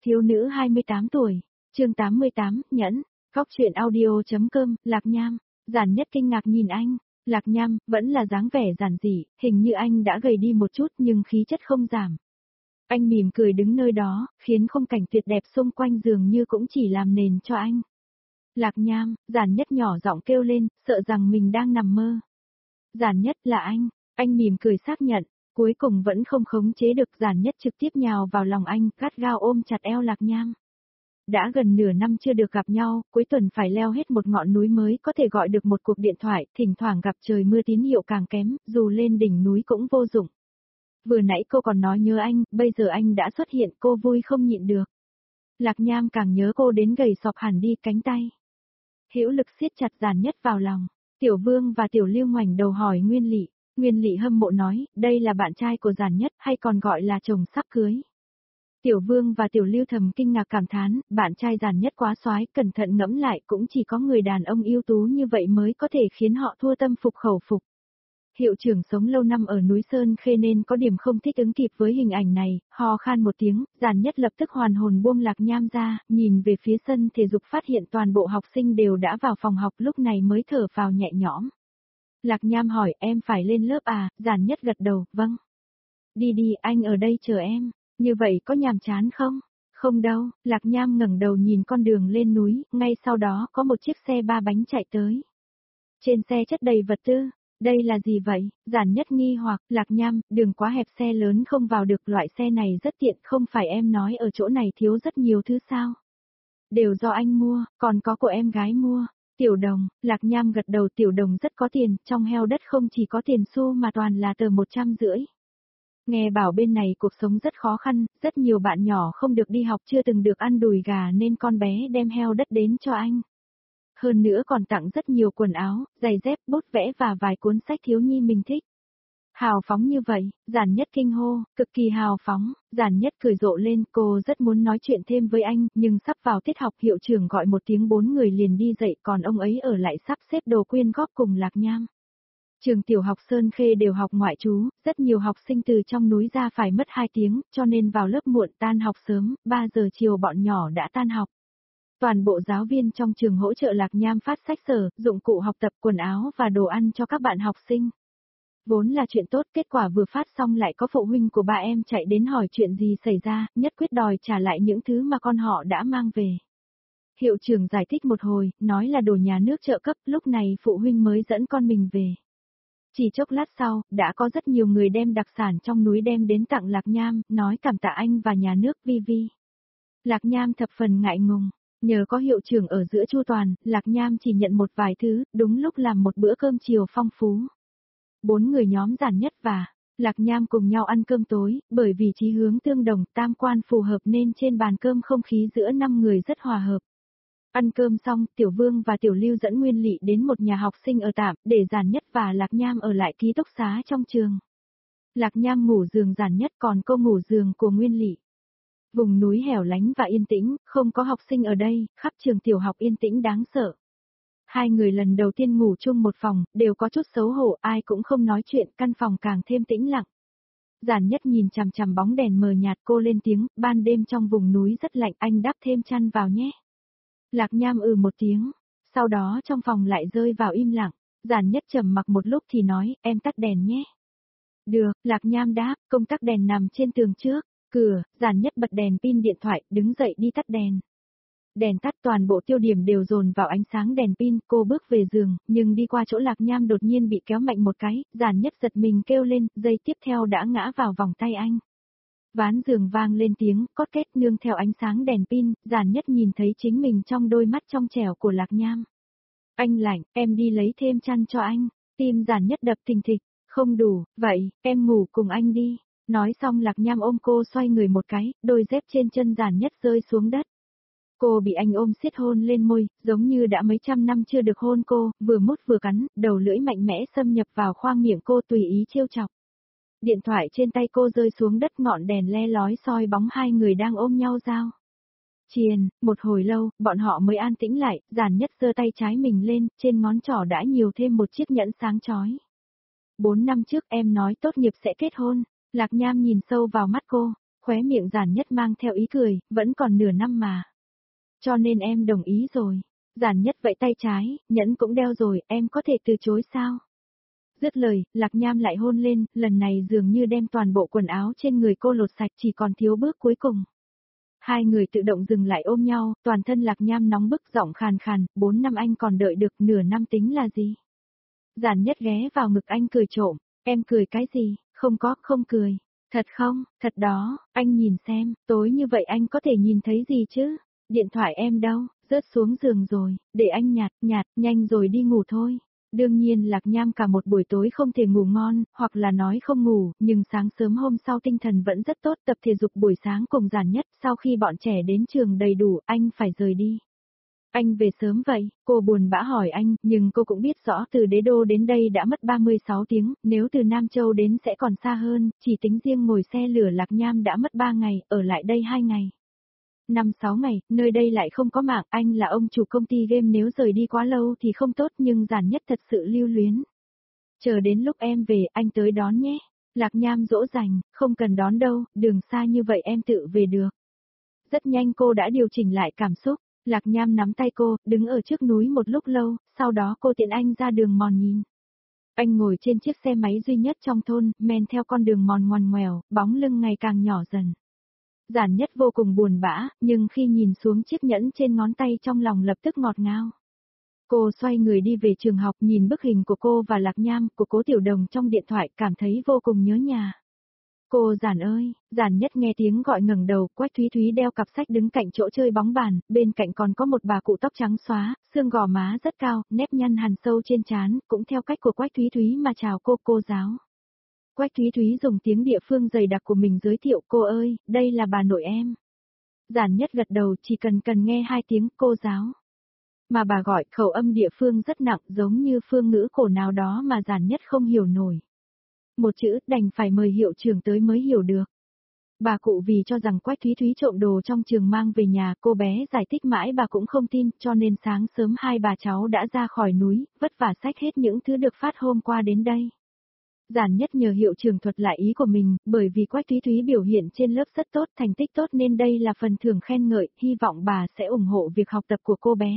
Thiếu nữ 28 tuổi, chương 88, nhẫn, góc chuyện audio.com, Lạc Nham, Giản Nhất kinh ngạc nhìn anh, Lạc Nham, vẫn là dáng vẻ giản dị, hình như anh đã gầy đi một chút nhưng khí chất không giảm. Anh mỉm cười đứng nơi đó, khiến khung cảnh tuyệt đẹp xung quanh dường như cũng chỉ làm nền cho anh. Lạc Nham, Giản Nhất nhỏ giọng kêu lên, sợ rằng mình đang nằm mơ. Giản Nhất là anh mỉm cười xác nhận, cuối cùng vẫn không khống chế được. Giản Nhất trực tiếp nhào vào lòng anh, gắt gao ôm chặt eo Lạc Nham. Đã gần nửa năm chưa được gặp nhau, cuối tuần phải leo hết một ngọn núi mới có thể gọi được một cuộc điện thoại, thỉnh thoảng gặp trời mưa tín hiệu càng kém, dù lên đỉnh núi cũng vô dụng. Vừa nãy cô còn nói nhớ anh, bây giờ anh đã xuất hiện, cô vui không nhịn được. Lạc Nham càng nhớ cô đến gầy sọp hẳn đi, cánh tay hữu lực siết chặt Giản Nhất vào lòng. Tiểu Vương và Tiểu Lưu ngoảnh đầu hỏi Nguyên Lị. Nguyên Lị hâm mộ nói, đây là bạn trai của Giản Nhất hay còn gọi là chồng sắp cưới. Tiểu Vương và Tiểu Lưu thầm kinh ngạc cảm thán, bạn trai Giản Nhất quá soái, cẩn thận ngẫm lại cũng chỉ có người đàn ông ưu tú như vậy mới có thể khiến họ thua tâm phục khẩu phục. Hiệu trưởng sống lâu năm ở núi Sơn Khê nên có điểm không thích ứng kịp với hình ảnh này, ho khan một tiếng, Giản Nhất lập tức hoàn hồn buông Lạc Nham ra, nhìn về phía sân thể dục phát hiện toàn bộ học sinh đều đã vào phòng học, lúc này mới thở phào nhẹ nhõm. Lạc Nham hỏi, em phải lên lớp à? Giản Nhất gật đầu, vâng. Đi đi, anh ở đây chờ em. Như vậy có nhàm chán không? Không đâu. Lạc Nham ngẩng đầu nhìn con đường lên núi, ngay sau đó có một chiếc xe 3 bánh chạy tới. Trên xe chất đầy vật tư. Đây là gì vậy? Giản Nhất nghi hoặc, Lạc Nham, đường quá hẹp xe lớn không vào được, loại xe này rất tiện, không phải em nói ở chỗ này thiếu rất nhiều thứ sao? Đều do anh mua, còn có của em gái mua. Tiểu Đồng, Lạc Nham gật đầu, Tiểu Đồng rất có tiền, trong heo đất không chỉ có tiền xu mà toàn là tờ 150. Nghe bảo bên này cuộc sống rất khó khăn, rất nhiều bạn nhỏ không được đi học, chưa từng được ăn đùi gà nên con bé đem heo đất đến cho anh. Hơn nữa còn tặng rất nhiều quần áo, giày dép, bút vẽ và vài cuốn sách thiếu nhi mình thích. Hào phóng như vậy, Giản Nhất kinh hô, cực kỳ hào phóng. Giản Nhất cười rộ lên, cô rất muốn nói chuyện thêm với anh, nhưng sắp vào tiết học, hiệu trưởng gọi một tiếng, 4 người liền đi dậy, còn ông ấy ở lại sắp xếp đồ quyên góp cùng Lạc Nham. Trường tiểu học Sơn Khê đều học ngoại trú, rất nhiều học sinh từ trong núi ra phải mất 2 tiếng, cho nên vào lớp muộn, tan học sớm, 3 giờ chiều bọn nhỏ đã tan học. Toàn bộ giáo viên trong trường hỗ trợ Lạc Nham phát sách sở, dụng cụ học tập, quần áo và đồ ăn cho các bạn học sinh. Vốn là chuyện tốt, kết quả vừa phát xong lại có phụ huynh của ba em chạy đến hỏi chuyện gì xảy ra, nhất quyết đòi trả lại những thứ mà con họ đã mang về. Hiệu trưởng giải thích một hồi, nói là đồ nhà nước trợ cấp, lúc này phụ huynh mới dẫn con mình về. Chỉ chốc lát sau, đã có rất nhiều người đem đặc sản trong núi đem đến tặng Lạc Nham, nói cảm tạ anh và nhà nước Vi. Lạc Nham thập phần ngại ngùng, nhờ có hiệu trưởng ở giữa chu toàn, Lạc Nham chỉ nhận một vài thứ, đúng lúc làm một bữa cơm chiều phong phú. 4 người nhóm Giản Nhất và Lạc Nham cùng nhau ăn cơm tối, bởi vì chí hướng tương đồng, tam quan phù hợp nên trên bàn cơm không khí giữa 5 người rất hòa hợp. Ăn cơm xong, Tiểu Vương và Tiểu Lưu dẫn Nguyên Lị đến một nhà học sinh ở tạm, để Giản Nhất và Lạc Nham ở lại ký túc xá trong trường. Lạc Nham ngủ giường Giản Nhất, còn cô ngủ giường của Nguyên Lị. Vùng núi hẻo lánh và yên tĩnh, không có học sinh ở đây, khắp trường tiểu học yên tĩnh đáng sợ. Hai người lần đầu tiên ngủ chung một phòng, đều có chút xấu hổ, ai cũng không nói chuyện, căn phòng càng thêm tĩnh lặng. Giản Nhất nhìn chằm chằm bóng đèn mờ nhạt, cô lên tiếng, ban đêm trong vùng núi rất lạnh, anh đắp thêm chăn vào nhé. Lạc Nham một tiếng, sau đó trong phòng lại rơi vào im lặng, Giản Nhất trầm mặc một lúc thì nói, em tắt đèn nhé. Được, Lạc Nham đáp, công tắc đèn nằm trên tường trước, cửa, Giản Nhất bật đèn pin điện thoại, đứng dậy đi tắt đèn. Đèn tắt, toàn bộ tiêu điểm đều dồn vào ánh sáng đèn pin, cô bước về giường, nhưng đi qua chỗ Lạc Nham đột nhiên bị kéo mạnh một cái, Giản Nhất giật mình kêu lên, giây tiếp theo đã ngã vào vòng tay anh. Ván giường vang lên tiếng, cót két, nương theo ánh sáng đèn pin, Giản Nhất nhìn thấy chính mình trong đôi mắt trong trẻo của Lạc Nham. Anh lạnh, em đi lấy thêm chăn cho anh. Tim Giản Nhất đập thình thịch, không đủ, vậy, em ngủ cùng anh đi. Nói xong Lạc Nham ôm cô xoay người một cái, đôi dép trên chân Giản Nhất rơi xuống đất. Cô bị anh ôm siết hôn lên môi, giống như đã mấy trăm năm chưa được hôn cô, vừa mút vừa cắn, đầu lưỡi mạnh mẽ xâm nhập vào khoang miệng cô tùy ý trêu chọc. Điện thoại trên tay cô rơi xuống đất, ngọn đèn le lói soi bóng hai người đang ôm nhau giao. Triền, một hồi lâu, bọn họ mới an tĩnh lại, Giản Nhất giơ tay trái mình lên, trên ngón trỏ đã nhiều thêm một chiếc nhẫn sáng chói. 4 năm trước em nói tốt nghiệp sẽ kết hôn, Lạc Nham nhìn sâu vào mắt cô, Khóe miệng Giản Nhất mang theo ý cười, vẫn còn nửa năm mà. Cho nên em đồng ý rồi. Giản Nhất vẫy tay trái, nhẫn cũng đeo rồi, em có thể từ chối sao? Dứt lời, Lạc Nham lại hôn lên, lần này dường như đem toàn bộ quần áo trên người cô lột sạch, chỉ còn thiếu bước cuối cùng. Hai người tự động dừng lại ôm nhau, toàn thân Lạc Nham nóng bức, giọng khàn khàn, 4 năm anh còn đợi được, nửa năm tính là gì? Giản Nhất ghé vào ngực anh cười trộm, em cười cái gì? Không có, không cười. Thật không, thật đó, anh nhìn xem, tối như vậy anh có thể nhìn thấy gì chứ? Điện thoại em đâu, rớt xuống giường rồi, để anh nhặt, nhanh rồi đi ngủ thôi. Đương nhiên Lạc Nham cả một buổi tối không thể ngủ ngon, hoặc là nói không ngủ, nhưng sáng sớm hôm sau tinh thần vẫn rất tốt, tập thể dục buổi sáng cùng Giản Nhất, sau khi bọn trẻ đến trường đầy đủ, anh phải rời đi. Anh về sớm vậy, cô buồn bã hỏi anh, nhưng cô cũng biết rõ từ Đế Đô đến đây đã mất 36 tiếng, nếu từ Nam Châu đến sẽ còn xa hơn, chỉ tính riêng ngồi xe lửa Lạc Nham đã mất 3 ngày, ở lại đây 2 ngày. 5-6 ngày, nơi đây lại không có mạng, anh là ông chủ công ty game, nếu rời đi quá lâu thì không tốt, nhưng Giản Nhất thật sự lưu luyến. Chờ đến lúc em về, anh tới đón nhé. Lạc Nham dỗ dành, không cần đón đâu, đường xa như vậy em tự về được. Rất nhanh cô đã điều chỉnh lại cảm xúc. Lạc Nham nắm tay cô, đứng ở trước núi một lúc lâu, sau đó cô tiện anh ra đường mòn nhìn. Anh ngồi trên chiếc xe máy duy nhất trong thôn, men theo con đường mòn ngoằn ngoèo, bóng lưng ngày càng nhỏ dần. Giản Nhất vô cùng buồn bã, nhưng khi nhìn xuống chiếc nhẫn trên ngón tay trong lòng lập tức ngọt ngào. Cô xoay người đi về trường học, nhìn bức hình của cô và Lạc Nham, của Cố Tiểu Đồng trong điện thoại, cảm thấy vô cùng nhớ nhà. Cô Giản ơi, Giản Nhất nghe tiếng gọi ngẩng đầu, Quách Thúy Thúy đeo cặp sách đứng cạnh chỗ chơi bóng bàn, bên cạnh còn có một bà cụ tóc trắng xóa, xương gò má rất cao, nếp nhăn hằn sâu trên trán, cũng theo cách của Quách Thúy Thúy mà chào cô giáo. Quách Thúy Thúy dùng tiếng địa phương dày đặc của mình giới thiệu, cô ơi, đây là bà nội em. Giản Nhất gật đầu, chỉ cần nghe 2 tiếng cô giáo. Mà bà gọi khẩu âm địa phương rất nặng, giống như phương ngữ cổ nào đó mà Giản Nhất không hiểu nổi. Một chữ, đành phải mời hiệu trưởng tới mới hiểu được. Bà cụ vì cho rằng Quách Thúy Thúy trộm đồ trong trường mang về nhà, cô bé giải thích mãi bà cũng không tin, cho nên sáng sớm hai bà cháu đã ra khỏi núi, vất vả xách hết những thứ được phát hôm qua đến đây. Giản Nhất nhờ hiệu trưởng thuật lại ý của mình, bởi vì Quách Thúy Thúy biểu hiện trên lớp rất tốt, thành tích tốt nên đây là phần thưởng khen ngợi, hy vọng bà sẽ ủng hộ việc học tập của cô bé.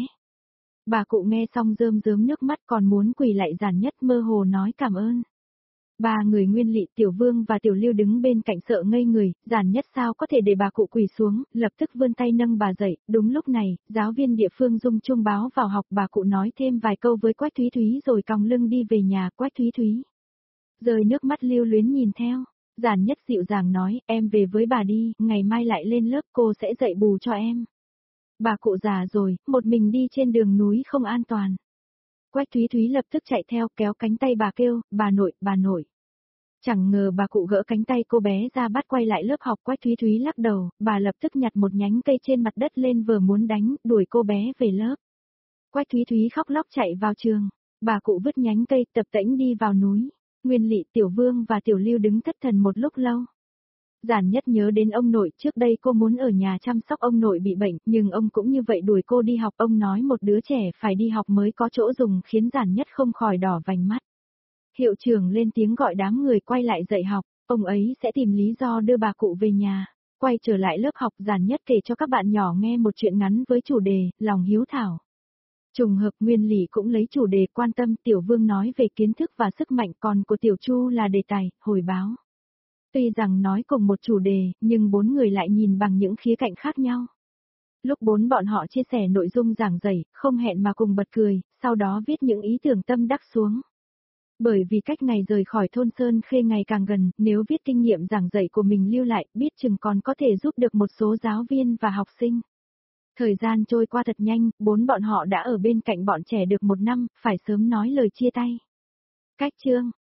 Bà cụ nghe xong rơm rớm nước mắt, còn muốn quỳ lại Giản Nhất, mơ hồ nói cảm ơn. Ba người Nguyên Lị, Tiểu Vương và Tiểu Lưu đứng bên cạnh sợ ngây người, Giản Nhất sao có thể để bà cụ quỳ xuống, lập tức vươn tay nâng bà dậy. Đúng lúc này, giáo viên địa phương Dung chuông báo vào học, bà cụ nói thêm vài câu với Quách Thúy Thúy rồi còng lưng đi về nhà. Quách Thúy Thúy rơi nước mắt lưu luyến nhìn theo. Giản Nhất dịu dàng nói, em về với bà đi, ngày mai lại lên lớp cô sẽ dạy bù cho em. Bà cụ già rồi, một mình đi trên đường núi không an toàn. Quách Thúy Thúy lập tức chạy theo, kéo cánh tay bà kêu, bà nội. Chẳng ngờ bà cụ gỡ cánh tay cô bé ra bắt quay lại lớp học. Quách Thúy Thúy lắc đầu, bà lập tức nhặt một nhánh cây trên mặt đất lên vừa muốn đánh, đuổi cô bé về lớp. Quách Thúy Thúy khóc lóc chạy vào trường, bà cụ vứt nhánh cây tập tễnh đi vào núi. Nguyên Lị, Tiểu Vương và Tiểu Lưu đứng thất thần một lúc lâu. Giản Nhất nhớ đến ông nội, trước đây cô muốn ở nhà chăm sóc ông nội bị bệnh, nhưng ông cũng như vậy đuổi cô đi học. Ông nói một đứa trẻ phải đi học mới có chỗ dùng, khiến Giản Nhất không khỏi đỏ vành mắt. Hiệu trưởng lên tiếng gọi đám người quay lại dạy học, ông ấy sẽ tìm lý do đưa bà cụ về nhà. Quay trở lại lớp học, Giản Nhất kể cho các bạn nhỏ nghe một chuyện ngắn với chủ đề, lòng hiếu thảo. Trùng hợp Nguyên Lị cũng lấy chủ đề quan tâm, Tiểu Vương nói về kiến thức và sức mạnh, còn của Tiểu Chu là đề tài, hồi báo. Tuy rằng nói cùng một chủ đề, nhưng 4 người lại nhìn bằng những khía cạnh khác nhau. Lúc 4 bọn họ chia sẻ nội dung giảng dạy, không hẹn mà cùng bật cười, sau đó viết những ý tưởng tâm đắc xuống. Bởi vì cách ngày rời khỏi thôn Sơn Khê ngày càng gần, nếu viết kinh nghiệm giảng dạy của mình lưu lại, biết chừng còn có thể giúp được một số giáo viên và học sinh. Thời gian trôi qua thật nhanh, 4 bọn họ đã ở bên cạnh bọn trẻ được 1 năm, phải sớm nói lời chia tay. Cách chương